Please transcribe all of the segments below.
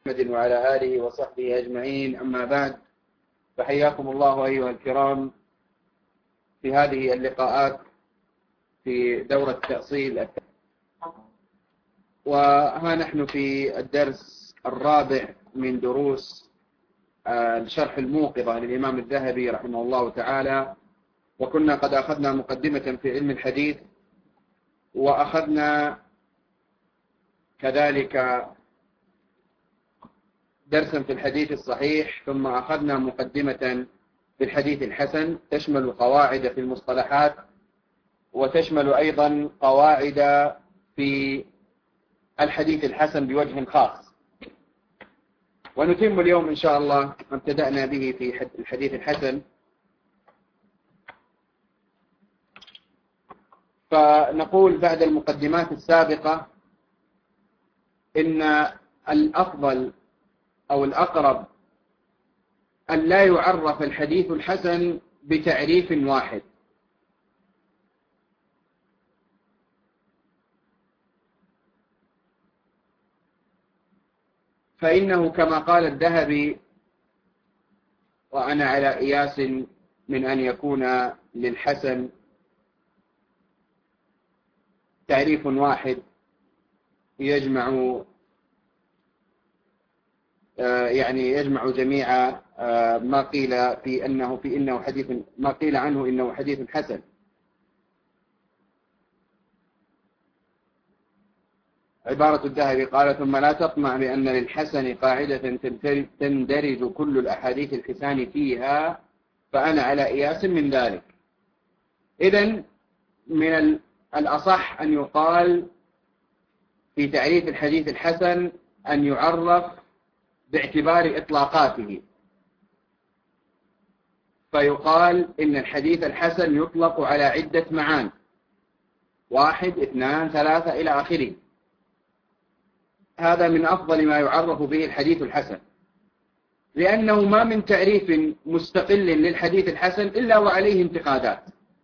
محمد وعلى آله وصحبه أجمعين، أما بعد، فحياكم الله أيها الكرام في هذه اللقاءات في دورة تأصيل. وها نحن في الدرس الرابع من دروس الشرح الموقظة للإمام الذهبي رحمه الله تعالى. وكنا قد أخذنا مقدمة في علم الحديث، وأخذنا كذلك درسا في الحديث الصحيح، ثم أخذنا مقدمة في الحديث الحسن تشمل قواعد في المصطلحات، وتشمل أيضا قواعد في الحديث الحسن بوجه خاص. ونتم اليوم إن شاء الله ما ابتدأنا به في الحديث الحسن. فنقول بعد المقدمات السابقة إن الأفضل أو الأقرب أن لا يعرف الحديث الحسن بتعريف واحد، فإنه كما قال الذهبي: وأنا على قياس من أن يكون للحسن تعريف واحد يجمع يجمع جميع ما قيل إنه حديث، ما قيل عنه إنه حديث حسن. عبارة الذهبي قال: ثم لا تطمع بأن للحسن قاعدة تندرج كل الأحاديث الحسان فيها، فأنا على قياس من ذلك. إذن من الأصح أن يقال في تعريف الحديث الحسن أن يعرف باعتبار إطلاقاته، فيقال إن الحديث الحسن يطلق على عدة معاني: 1 2 3 إلى آخره. هذا من أفضل ما يعرف به الحديث الحسن، لأنه ما من تعريف مستقل للحديث الحسن إلا وعليه انتقادات،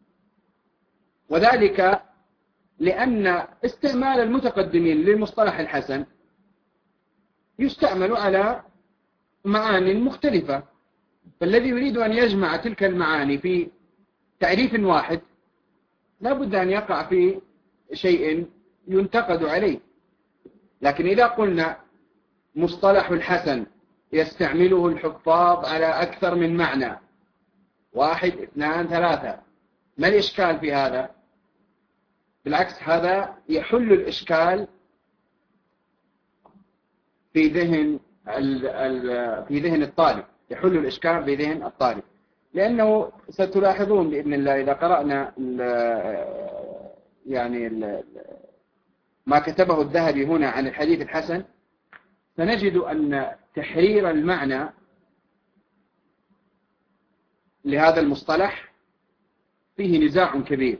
وذلك لأن استعمال المتقدمين للمصطلح الحسن يستعمل على معاني مختلفة، فالذي يريد أن يجمع تلك المعاني في تعريف واحد لا بد أن يقع في شيء ينتقد عليه. لكن إذا قلنا مصطلح الحسن يستعمله الحفاظ على أكثر من معنى، 1 2 3، ما الإشكال في هذا؟ بالعكس، هذا يحل الإشكال في ذهن الطالب، يحل الإشكال في ذهن الطالب، لأنه ستلاحظون بإذن الله إذا قرأنا ما كتبه الذهبي هنا عن الحديث الحسن، فنجد أن تحرير المعنى لهذا المصطلح فيه نزاع كبير،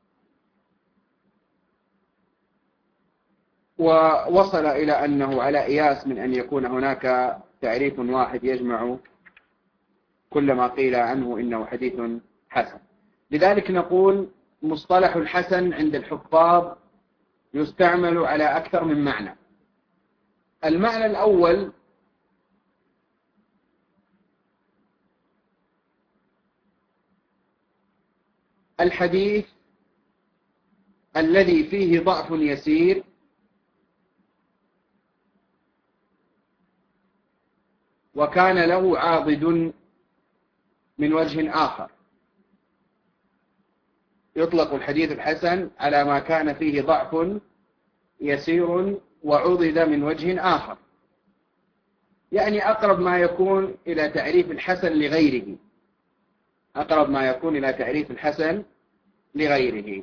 ووصل إلى أنه على قياس من أن يكون هناك تعريف واحد يجمع كل ما قيل عنه إنه حديث حسن. لذلك نقول مصطلح الحسن عند الحفاظ يستعمل على أكثر من معنى. المعنى الأول: الحديث الذي فيه ضعف يسير وكان له عاضد من وجه آخر. يطلق الحديث الحسن على ما كان فيه ضعف يسير وعضد من وجه آخر، يعني أقرب ما يكون إلى تعريف الحسن لغيره، أقرب ما يكون إلى تعريف الحسن لغيره.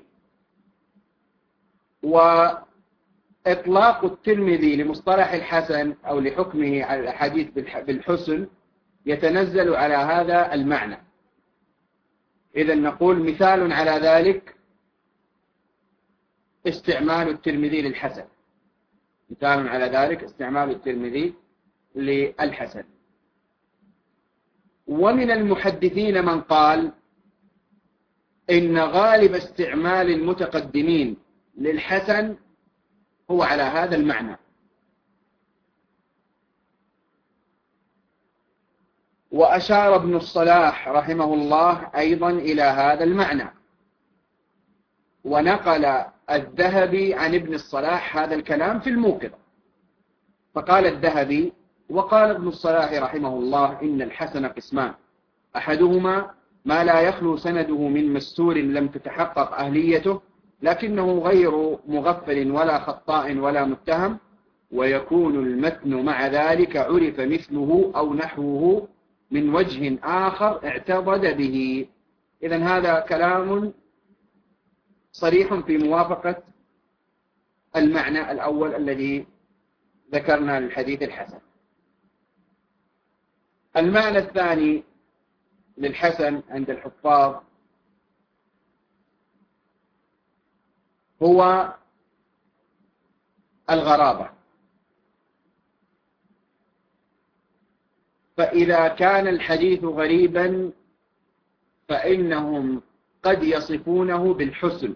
وإطلاق الترمذي لمصطلح الحسن أو لحكمه على الحديث بالحسن يتنزل على هذا المعنى. إذن نقول مثال على ذلك استعمال الترمذي للحسن، مثال على ذلك استعمال الترمذي للحسن. ومن المحدثين من قال إن غالب استعمال المتقدمين للحسن هو على هذا المعنى، وأشار ابن الصلاح رحمه الله أيضا إلى هذا المعنى، ونقل الذهبي عن ابن الصلاح هذا الكلام في الموقظة، فقال الذهبي: وقال ابن الصلاح رحمه الله إن الحسن قسمان، أحدهما ما لا يخلو سنده من مستور لم تتحقق أهليته لكنه غير مغفل ولا خطاء ولا متهم، ويكون المتن مع ذلك عرف مثله أو نحوه من وجه آخر اعتضد به. إذن هذا كلام صريح في موافقة المعنى الأول الذي ذكرنا للحديث الحسن. المعنى الثاني للحسن عند الحفاظ هو الغرابة، فإذا كان الحديث غريبا فإنهم قد يصفونه بالحسن،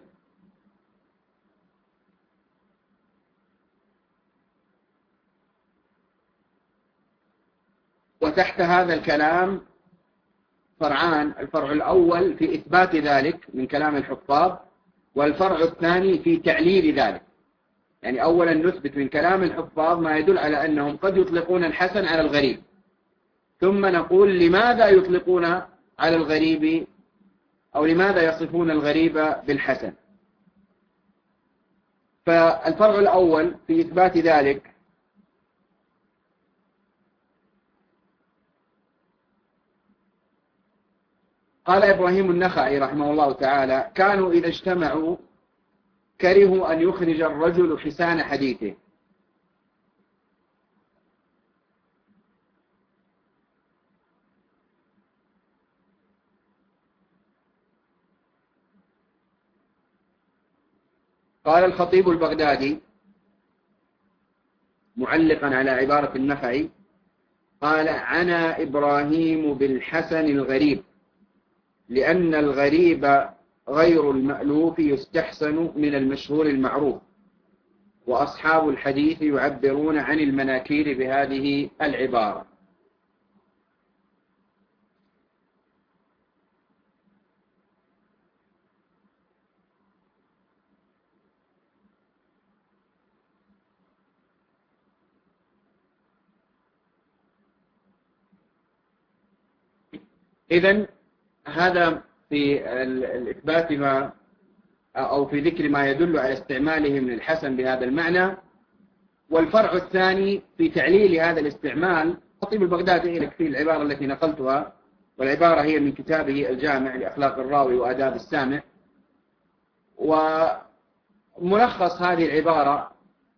وتحت هذا الكلام فرعان: الفرع الأول في إثبات ذلك من كلام الحفاظ، والفرع الثاني في تعليل ذلك. يعني أولا نثبت من كلام الحفاظ ما يدل على أنهم قد يطلقون الحسن على الغريب، ثم نقول لماذا يطلقون على الغريب أو لماذا يصفون الغريب بالحسن. فالفرع الأول في إثبات ذلك قال إبراهيم النخعي رحمه الله تعالى: كانوا إذا اجتمعوا كرهوا أن يخرج الرجل حسان حديثه، قال الخطيب البغدادي معلقا على عبارة النخعي، قال: عنى إبراهيم بالحسن الغريب، لأن الغريب غير المألوف يستحسن من المشهور المعروف، وأصحاب الحديث يعبرون عن المناكير بهذه العبارة. إذن هذا في الإثبات ما أو في ذكر ما يدل على استعمالهم للحسن بهذا المعنى. والفرع الثاني في تعليل هذا الاستعمال. الخطيب البغدادي في العبارة التي نقلتها، والعبارة هي من كتابه الجامع لأخلاق الراوي وآداب السامع، وملخص هذه العبارة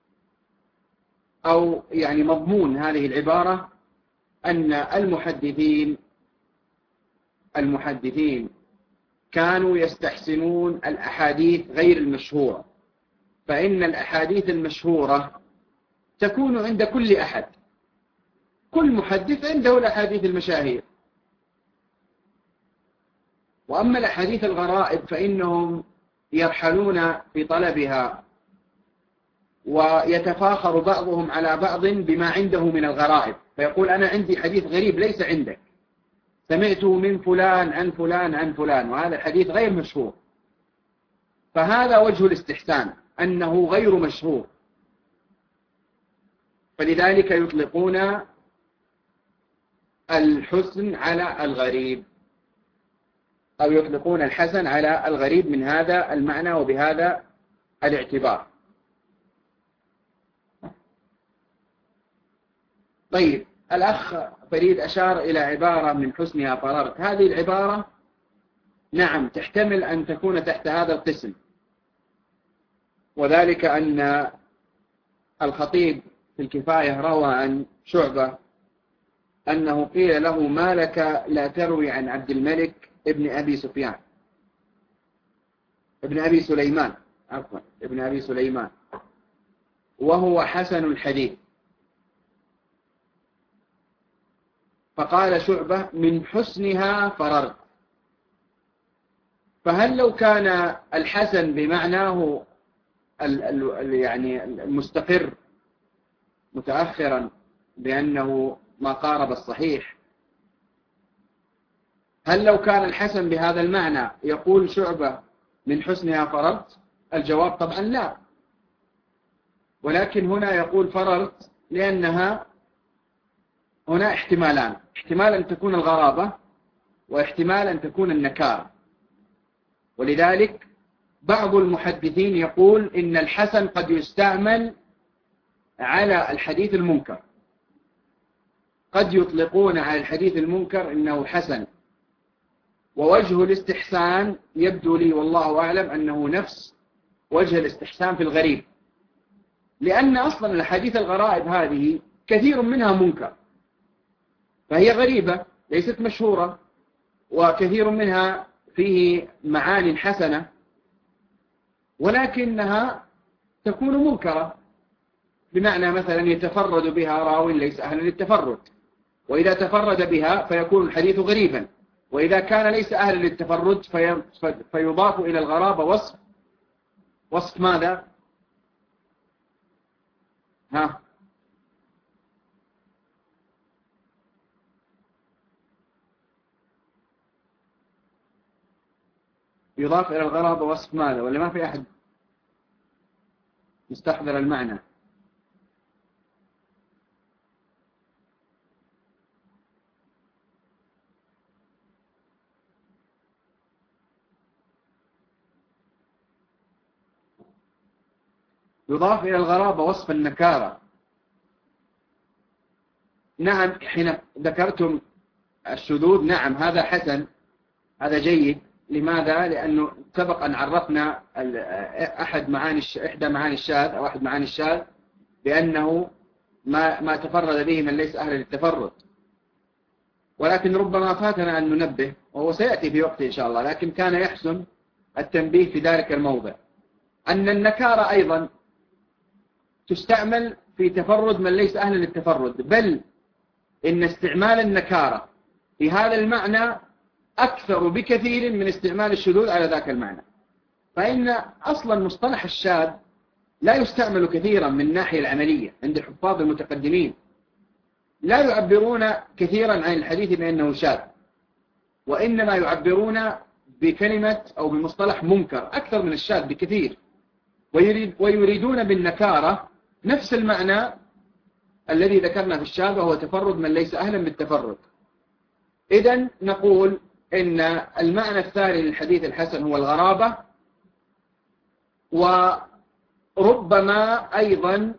أو يعني مضمون هذه العبارة أن المحدثين كانوا يستحسنون الأحاديث غير المشهورة، فإن الأحاديث المشهورة تكون عند كل أحد، كل محدث عنده الأحاديث المشاهير. وأما الأحاديث الغرائب فإنهم يرحلون في طلبها، ويتفاخر بعضهم على بعض بما عنده من الغرائب، فيقول: أنا عندي حديث غريب ليس عندك، سمعته من فلان عن فلان عن فلان، وهذا الحديث غير مشهور. فهذا وجه الاستحسان، أنه غير مشهور، فلذلك يطلقون الحسن على الغريب، أو يطلقون الحسن على الغريب من هذا المعنى وبهذا الاعتبار. طيب، الأخ فريد أشار إلى عبارة من حسنها فررت. هذه العبارة نعم تحتمل أن تكون تحت هذا القسم، وذلك أن الخطيب في الكفاية روى عن شعبة أنه قيل له: ما لك لا تروي عن عبد الملك ابن أبي سليمان وهو حسن الحديث. فقال شعبة: من حسنها فررت. فهل لو كان الحسن بمعناه يعني المستقر متأخرا بأنه ما قارب الصحيح، هل لو كان الحسن بهذا المعنى يقول شعبة من حسنها فررت؟ الجواب طبعا لا، ولكن هنا يقول فررت لأنها هنا احتمالان، احتمال أن تكون الغرابة واحتمال أن تكون النكارة. ولذلك بعض المحدثين يقول إن الحسن قد يستعمل على الحديث المنكر، قد يطلقون على الحديث المنكر إنه حسن، ووجه الاستحسان يبدو لي والله أعلم أنه نفس وجه الاستحسان في الغريب، لأن أصلا الحديث الغرائب هذه كثير منها منكر، فهي غريبة ليست مشهورة، وكثير منها فيه معاني حسنة، ولكنها تكون منكرة، بمعنى مثلا يتفرد بها راوي ليس أهلا للتفرد، وإذا تفرد بها فيكون الحديث غريبا، وإذا كان ليس أهلا للتفرد فيضاف إلى الغرابة وصف ماذا؟ يضاف إلى الغرابة وصف ماذا؟ ولا ما في أحد مستحضر المعنى؟ يضاف إلى الغرابة وصف النكارة. نعم، حين ذكرتم الشذوذ نعم هذا حسن، هذا جيد. لماذا؟ لأنه سبق أن عرفنا إحدى معاني الشاذ أو أحد معاني الشاذ بأنه ما تفرد به من ليس أهلا للتفرد، ولكن ربما فاتنا أن ننبه، وهو سيأتي في وقته إن شاء الله، لكن كان يحسن التنبيه في ذلك الموضع أن النكارة أيضا تستعمل في تفرد من ليس أهلا للتفرد، بل إن استعمال النكارة في هذا المعنى أكثر بكثير من استعمال الشذوذ على ذاك المعنى. فإن أصلا مصطلح الشاذ لا يستعمل كثيرا من الناحية العملية عند الحفاظ المتقدمين، لا يعبرون كثيرا عن الحديث بأنه شاذ، وإنما يعبرون بكلمة أو بمصطلح منكر أكثر من الشاذ بكثير، ويريدون بالنكارة نفس المعنى الذي ذكرنا في الشاذ، وهو تفرد من ليس أهلا بالتفرد. إذن نقول إن المعنى الثاني للحديث الحسن هو الغرابة، وربما أيضا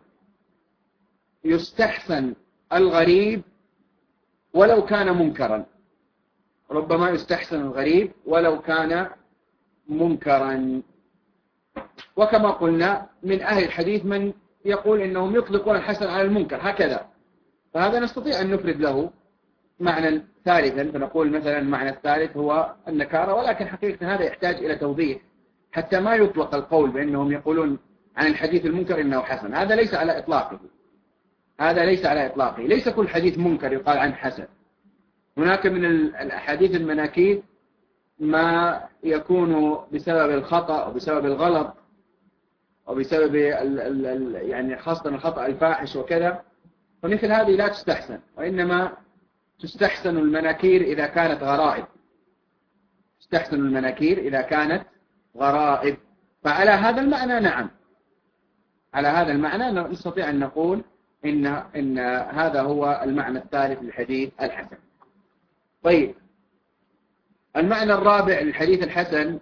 يستحسن الغريب ولو كان منكرا، ربما يستحسن الغريب ولو كان منكرا. وكما قلنا من أهل الحديث من يقول إنهم يطلقون الحسن على المنكر هكذا، فهذا نستطيع أن نفرد له معنى ثالثا، فنقول مثلا المعنى الثالث هو النكارة، ولكن حقيقة هذا يحتاج إلى توضيح حتى ما يطلق القول بأنهم يقولون عن الحديث المنكر إنه حسن. هذا ليس على إطلاقه، هذا ليس على إطلاقه، ليس كل حديث منكر يقال عنه حسن. هناك من الأحاديث المناكير ما يكون بسبب الخطأ أو بسبب الغلط أو بسبب يعني خاصة الخطأ الفاحش وكذا، فمثل هذه لا تستحسن، وإنما تستحسن المناكير إذا كانت غرائب، تستحسن المناكير إذا كانت غرائب. فعلى هذا المعنى نعم، على هذا المعنى نستطيع أن نقول إن هذا هو المعنى الثالث للحديث الحسن. طيب، المعنى الرابع للحديث الحسن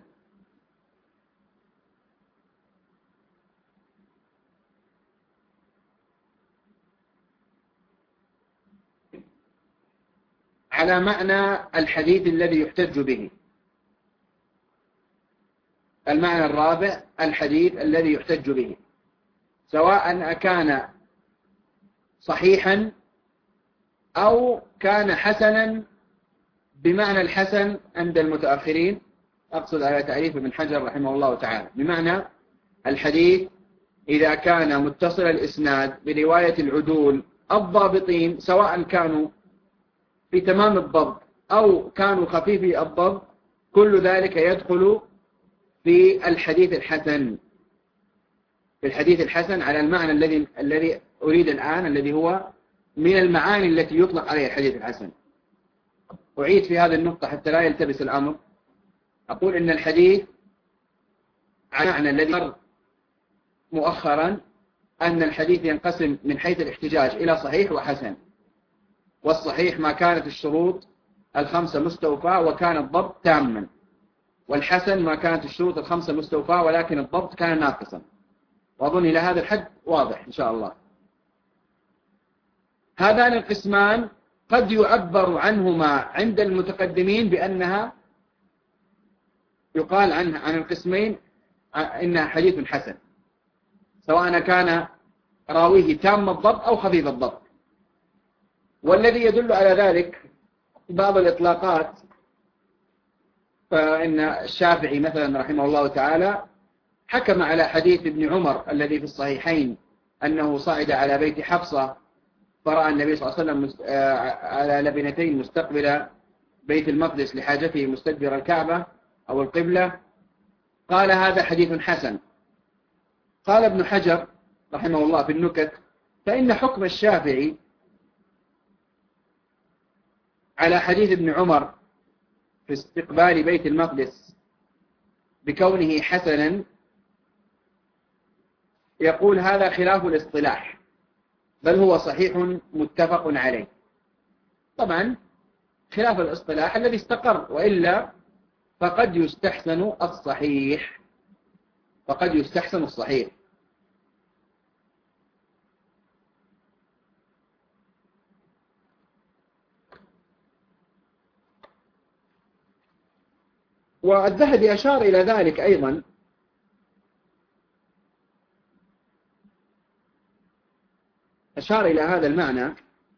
على معنى الحديث الذي يحتج به. المعنى الرابع الحديث الذي يحتج به، سواء كان صحيحا أو كان حسنا بمعنى الحسن عند المتأخرين، أقصد على تعريف ابن حجر رحمه الله تعالى، بمعنى الحديث إذا كان متصل الإسناد برواية العدول الضابطين، سواء كانوا في تمام الضبط أو كانوا خفيفي الضبط، كل ذلك يدخل في الحديث الحسن. في الحديث الحسن على المعنى الذي أريد الآن، الذي هو من المعاني التي يطلق عليها الحديث الحسن. أعيد في هذه النقطة حتى لا يلتبس الأمر. أقول إن الحديث عن معنى الذي مر مؤخرا أن الحديث ينقسم من حيث الاحتجاج إلى صحيح وحسن. والصحيح ما كانت الشروط الخمسة مستوفاة وكان الضبط تاما، والحسن ما كانت الشروط الخمسة مستوفاة ولكن الضبط كان ناقصا. وأظن إلى هذا الحد واضح إن شاء الله. هذان القسمان قد يعبر عنهما عند المتقدمين بأنها يقال عن القسمين إنها حديث حسن، سواء كان راويه تام الضبط أو خفيف الضبط. والذي يدل على ذلك بعض الإطلاقات، فإن الشافعي مثلا رحمه الله تعالى حكم على حديث ابن عمر الذي في الصحيحين أنه صعد على بيت حفصة فرأى النبي صلى الله عليه وسلم على لبنتين مستقبل بيت المقدس لحاجته مستدبر الكعبة أو القبلة، قال هذا حديث حسن. قال ابن حجر رحمه الله في النكت: فإن حكم الشافعي على حديث ابن عمر في استقبال بيت المقدس بكونه حسنا يقول هذا خلاف الاصطلاح، بل هو صحيح متفق عليه. طبعا خلاف الاصطلاح الذي استقر، وإلا فقد يستحسن الصحيح، فقد يستحسن الصحيح. والذهبي أشار إلى ذلك أيضا، أشار إلى هذا المعنى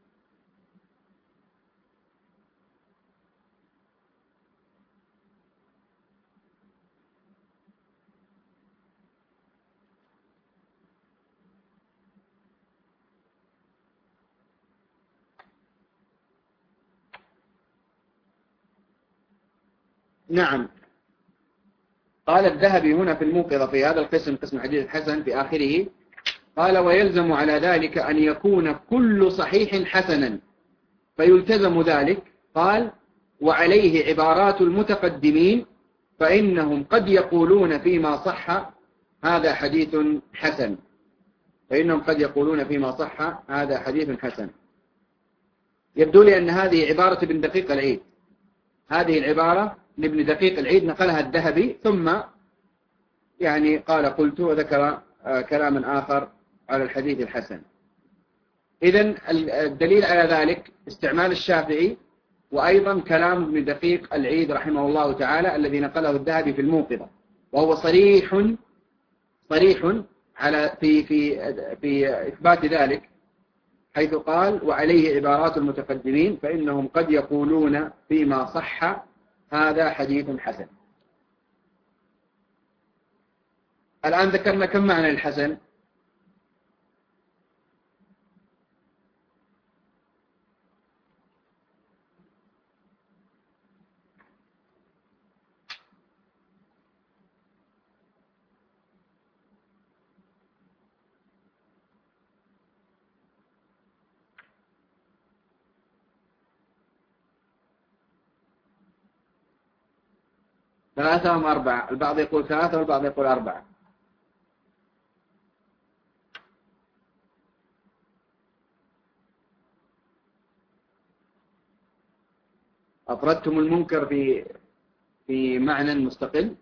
نعم. قال الذهبي هنا في الموقظة في هذا القسم، قسم الحديث الحسن في آخره، قال: ويلزم على ذلك أن يكون كل صحيح حسنا فيلتزم ذلك. قال: وعليه عبارات المتقدمين فإنهم قد يقولون فيما صح هذا حديث حسن، فإنهم قد يقولون فيما صح هذا حديث حسن. يبدو لي أن هذه عبارة ابن دقيق العيد، هذه العبارة لابن دقيق العيد نقلها الذهبي، ثم يعني قال قلت وذكر كلاما آخر على الحديث الحسن. إذن الدليل على ذلك استعمال الشافعي، وأيضا كلام ابن دقيق العيد رحمه الله تعالى الذي نقله الذهبي في الموقظة، وهو صريح على في إثبات ذلك، حيث قال: وعليه عبارات المتقدمين فإنهم قد يقولون فيما صح هذا حديث حسن. الآن ذكرنا كم معنى الحسن؟ ثلاثة أم أربعة؟ البعض يقول ثلاثة والبعض يقول أربعة. أفردتم المنكر في معنى مستقل؟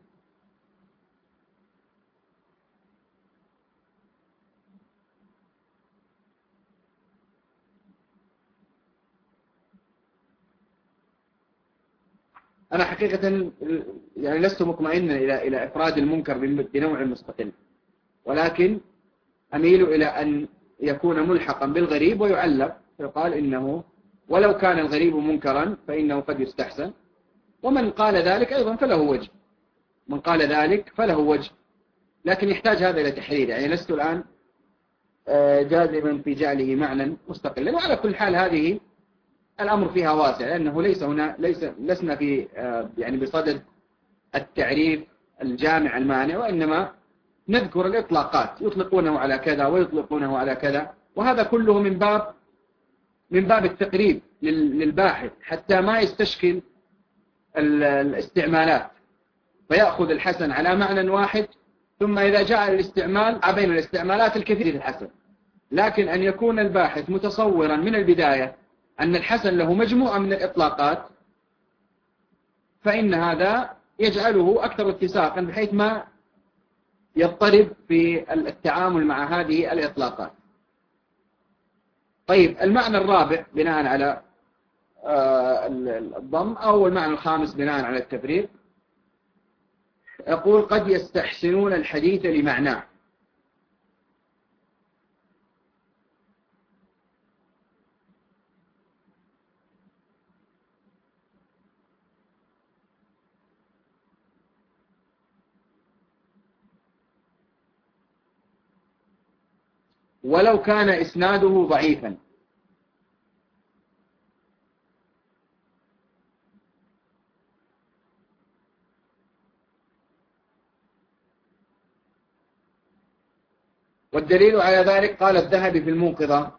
أنا حقيقة يعني لست مطمئنا إلى إفراد المنكر بنوع مستقل، ولكن أميل إلى أن يكون ملحقا بالغريب ويعلق، يقال إنه ولو كان الغريب منكرا فإنه قد يستحسن. ومن قال ذلك أيضا فله وجه، من قال ذلك فله وجه، لكن يحتاج هذا إلى تحرير. يعني لست الآن جازما في جعله معنى مستقلا. وعلى كل حال هذه الأمر فيها واسع، لأنه لسنا في يعني بصدد التعريف الجامع المانع، وإنما نذكر الإطلاقات، يطلقونه على كذا ويطلقونه على كذا، وهذا كله من باب التقريب للباحث حتى ما يستشكل الاستعمالات، فيأخذ الحسن على معنى واحد، ثم إذا جاء الاستعمال بين الاستعمالات الكثير الحسن. لكن أن يكون الباحث متصورا من البداية أن الحسن له مجموعة من الإطلاقات، فإن هذا يجعله أكثر اتساقا بحيث ما يضطرب في التعامل مع هذه الإطلاقات. طيب، المعنى الرابع بناء على الضم، أو المعنى الخامس بناء على التفريق، يقول قد يستحسنون الحديث لمعناه. ولو كان إسناده ضعيفا. والدليل على ذلك قال الذهبي في الموقظة: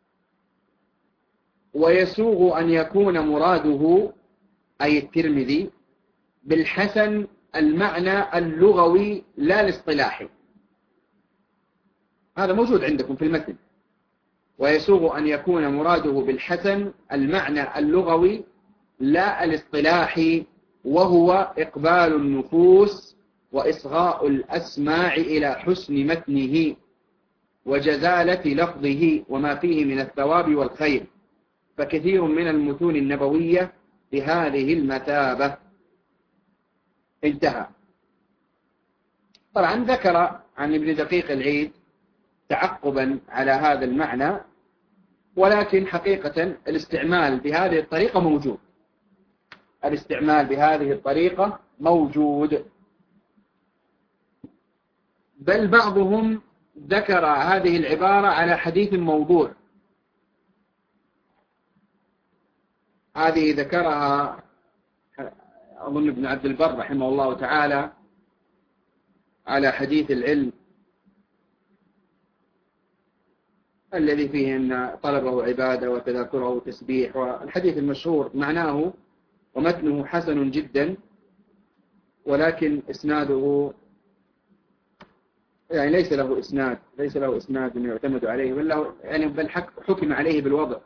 ويسوغ أن يكون مراده أي الترمذي بالحسن المعنى اللغوي لا الاصطلاحي. هذا موجود عندكم في المتن. ويسوغ أن يكون مراده بالحسن المعنى اللغوي لا الاصطلاحي، وهو إقبال النفوس وإصغاء الأسماع إلى حسن متنه وجزالة لفظه وما فيه من الثواب والخير، فكثير من المتون النبوية بهذه المثابة. انتهى. طبعا ذكر عن ابن دقيق العيد تعقبا على هذا المعنى، ولكن حقيقة الاستعمال بهذه الطريقة موجود. الاستعمال بهذه الطريقة موجود، بل بعضهم ذكر هذه العبارة على حديث موضوع. هذه ذكرها أظن ابن عبد البر رحمه الله تعالى على حديث العلم الذي فيه أن طلبه عبادة وتذاكره تسبيح، والحديث المشهور معناه ومتنه حسن جدا، ولكن إسناده يعني ليس له إسناد يعتمد عليه، بل حكم عليه بالوضع.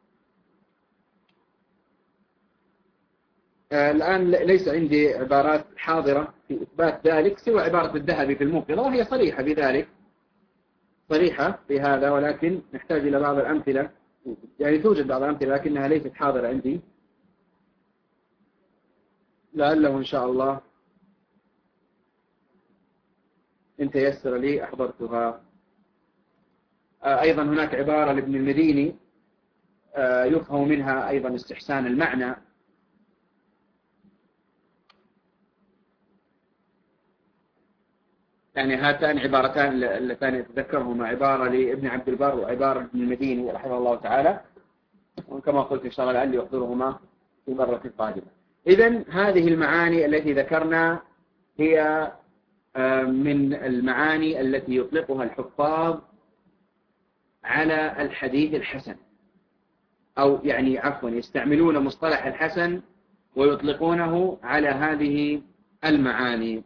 الآن ليس عندي عبارات حاضرة في إثبات ذلك سوى عبارة الذهبي في الموقظة، وهي صريحة بذلك، صريحة في هذا، ولكن نحتاج إلى بعض الأمثلة. يعني توجد بعض الأمثلة لكنها ليست حاضرة عندي، لعله إن شاء الله إن تيسر لي أحضرتها. أيضا هناك عبارة لابن المديني يفهم منها أيضا استحسان المعنى. يعني هاتان عبارتان اللتان يتذكرهما، عبارة لابن عبد البر وعبارة لابن المديني رحمه الله تعالى، وكما قلت إن شاء الله لعلي أحضرهما في مرة قادمة. إذن هذه المعاني التي ذكرنا هي من المعاني التي يطلقها الحفاظ على الحديث الحسن، أو يعني عفوا يستعملون مصطلح الحسن ويطلقونه على هذه المعاني.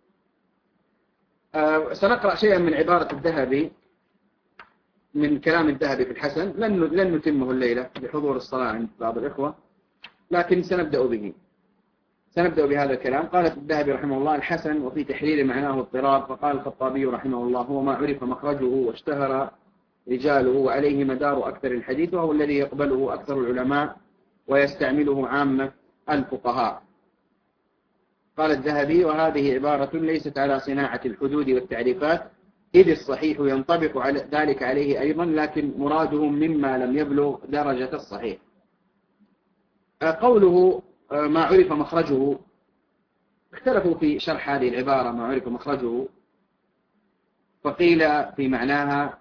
سنقرأ شيئا من عبارة الذهبي من كلام الذهبي في الحسن، لن نتمه الليلة بحضور الصلاة عند بعض الإخوة، لكن سنبدأ بهذا الكلام. قالت الذهبي رحمه الله: الحسن وفي تحرير معناه اضطراب. فقال الخطابي رحمه الله: هو ما عرف مخرجه واشتهر رجاله وعليه مدار أكثر الحديث، وهو الذي يقبله أكثر العلماء ويستعمله عامة الفقهاء. قال الذهبي: وهذه عبارة ليست على صناعة الحدود والتعريفات، إذ الصحيح ينطبق على ذلك عليه أيضا، لكن مرادهم مما لم يبلغ درجة الصحيح. قوله ما عرف مخرجه، اختلفوا في شرح هذه العبارة ما عرف مخرجه، فقيل في معناها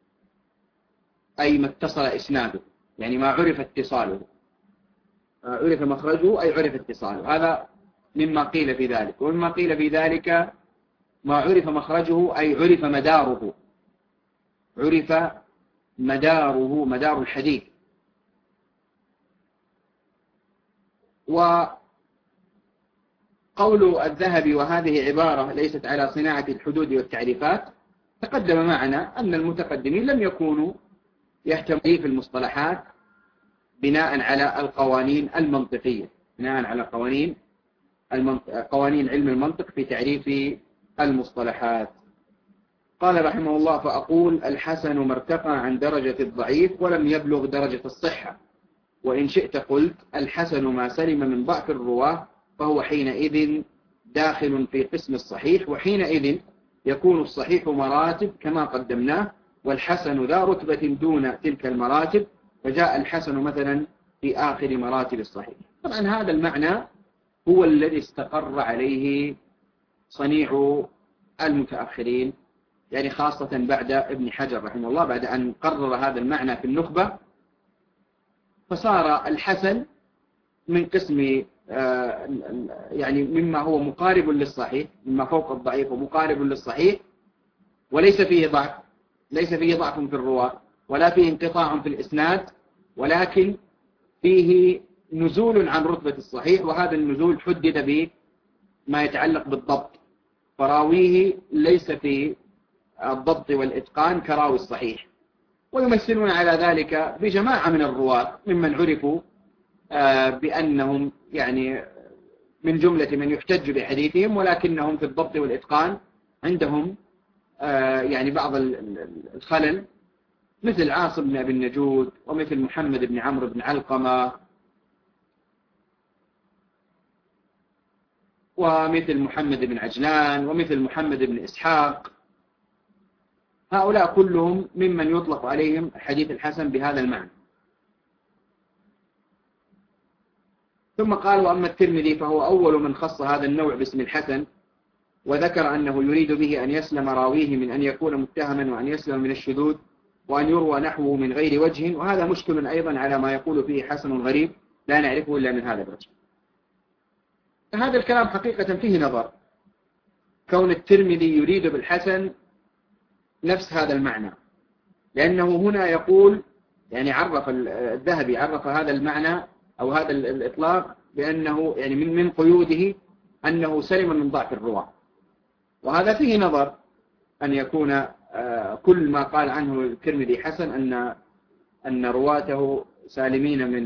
أي ما اتصل إسناده، يعني ما عرف اتصاله. عرف مخرجه أي عرف اتصاله، هذا مما قيل في ذلك. ومما قيل في ذلك ما عرف مخرجه أي عرف مداره، عرف مداره، مدار الحديث. وقول الذهبي وهذه عبارة ليست على صناعة الحدود والتعريفات، تقدم معنا أن المتقدمين لم يكونوا يهتمون في المصطلحات بناء على القوانين المنطقية، بناء على قوانين علم المنطق في تعريف المصطلحات. قال رحمه الله: فأقول الحسن ما ارتقى عن درجة الضعيف ولم يبلغ درجة الصحة. وإن شئت قلت الحسن ما سلم من ضعف الرواة، فهو حينئذ داخل في قسم الصحيح، وحينئذ يكون الصحيح مراتب كما قدمناه، والحسن ذا رتبة دون تلك المراتب، فجاء الحسن مثلا في آخر مراتب الصحيح. طبعا هذا المعنى هو الذي استقر عليه صنيع المتأخرين، يعني خاصة بعد ابن حجر رحمه الله، بعد أن قرر هذا المعنى في النخبة، فصار الحسن من قسم يعني مما هو مقارب للصحيح، مما فوق الضعيف ومقارب للصحيح، وليس فيه ضعف، ليس فيه ضعف في الرواة ولا فيه انقطاع في الإسناد، ولكن فيه نزول عن رتبة الصحيح، وهذا النزول حدد بما يتعلق بالضبط، فراويه ليس في الضبط والإتقان كراوي الصحيح. ويمثلون على ذلك بجماعة من الرواة ممن عرفوا بأنهم يعني من جملة من يحتج بحديثهم، ولكنهم في الضبط والإتقان عندهم يعني بعض الخلل، مثل عاصم بن أبي النجود، ومثل محمد بن عمرو بن علقمة، ومثل محمد بن عجلان، ومثل محمد بن إسحاق. هؤلاء كلهم ممن يطلق عليهم حديث الحسن بهذا المعنى. ثم قال: وأما الترمذي فهو أول من خص هذا النوع باسم الحسن، وذكر أنه يريد به أن يسلم راويه من أن يكون متهما، وأن يسلم من الشذوذ، وأن يروى نحوه من غير وجه، وهذا مشكل أيضا على ما يقول فيه حسن غريب لا نعرفه إلا من هذا الوجه. هذا الكلام حقيقة فيه نظر، كون الترمذي يريد بالحسن نفس هذا المعنى، لأنه هنا يقول يعني عرف الذهبي عرف هذا المعنى أو هذا الإطلاق بأنه يعني من قيوده أنه سلم من ضعف الرواة، وهذا فيه نظر أن يكون كل ما قال عنه الترمذي حسن أن رواته سالمين من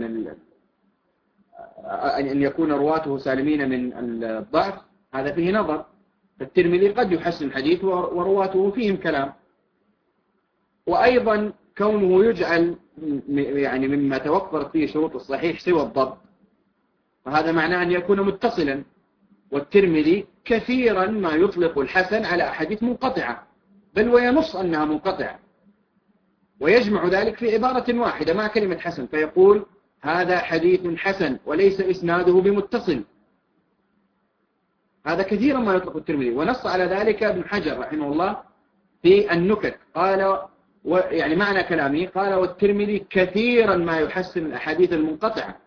أن يكون رواته سالمين من الضعف، هذا فيه نظر. الترمذي قد يحسن الحديث ورواته فيهم كلام. وأيضا كونه يجعل يعني مما توفرت فيه شروط الصحيح سوى الضبط، وهذا معناه أن يكون متصلا، والترمذي كثيرا ما يطلق الحسن على أحاديث منقطعة، بل وينص أنها منقطعة، ويجمع ذلك في عبارة واحدة مع كلمة حسن، فيقول هذا حديث حسن وليس إسناده بمتصل. هذا كثيرا ما يطلق الترمذي، ونص على ذلك ابن حجر رحمه الله في النكت، قال يعني معنى كلامه قال: والترمذي كثيرا ما يحسن الأحاديث المنقطعة.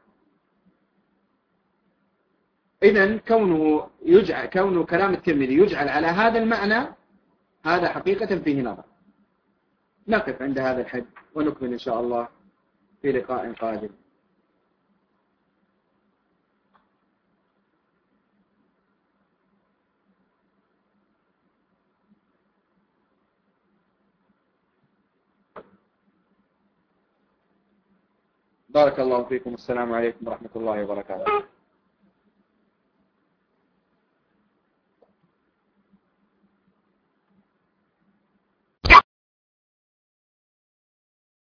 إذن كون كلام الترمذي يجعل على هذا المعنى، هذا حقيقة فيه نظر. نقف عند هذا الحد ونكمل إن شاء الله في لقاء قادم. بارك الله فيكم، السلام عليكم ورحمة الله وبركاته.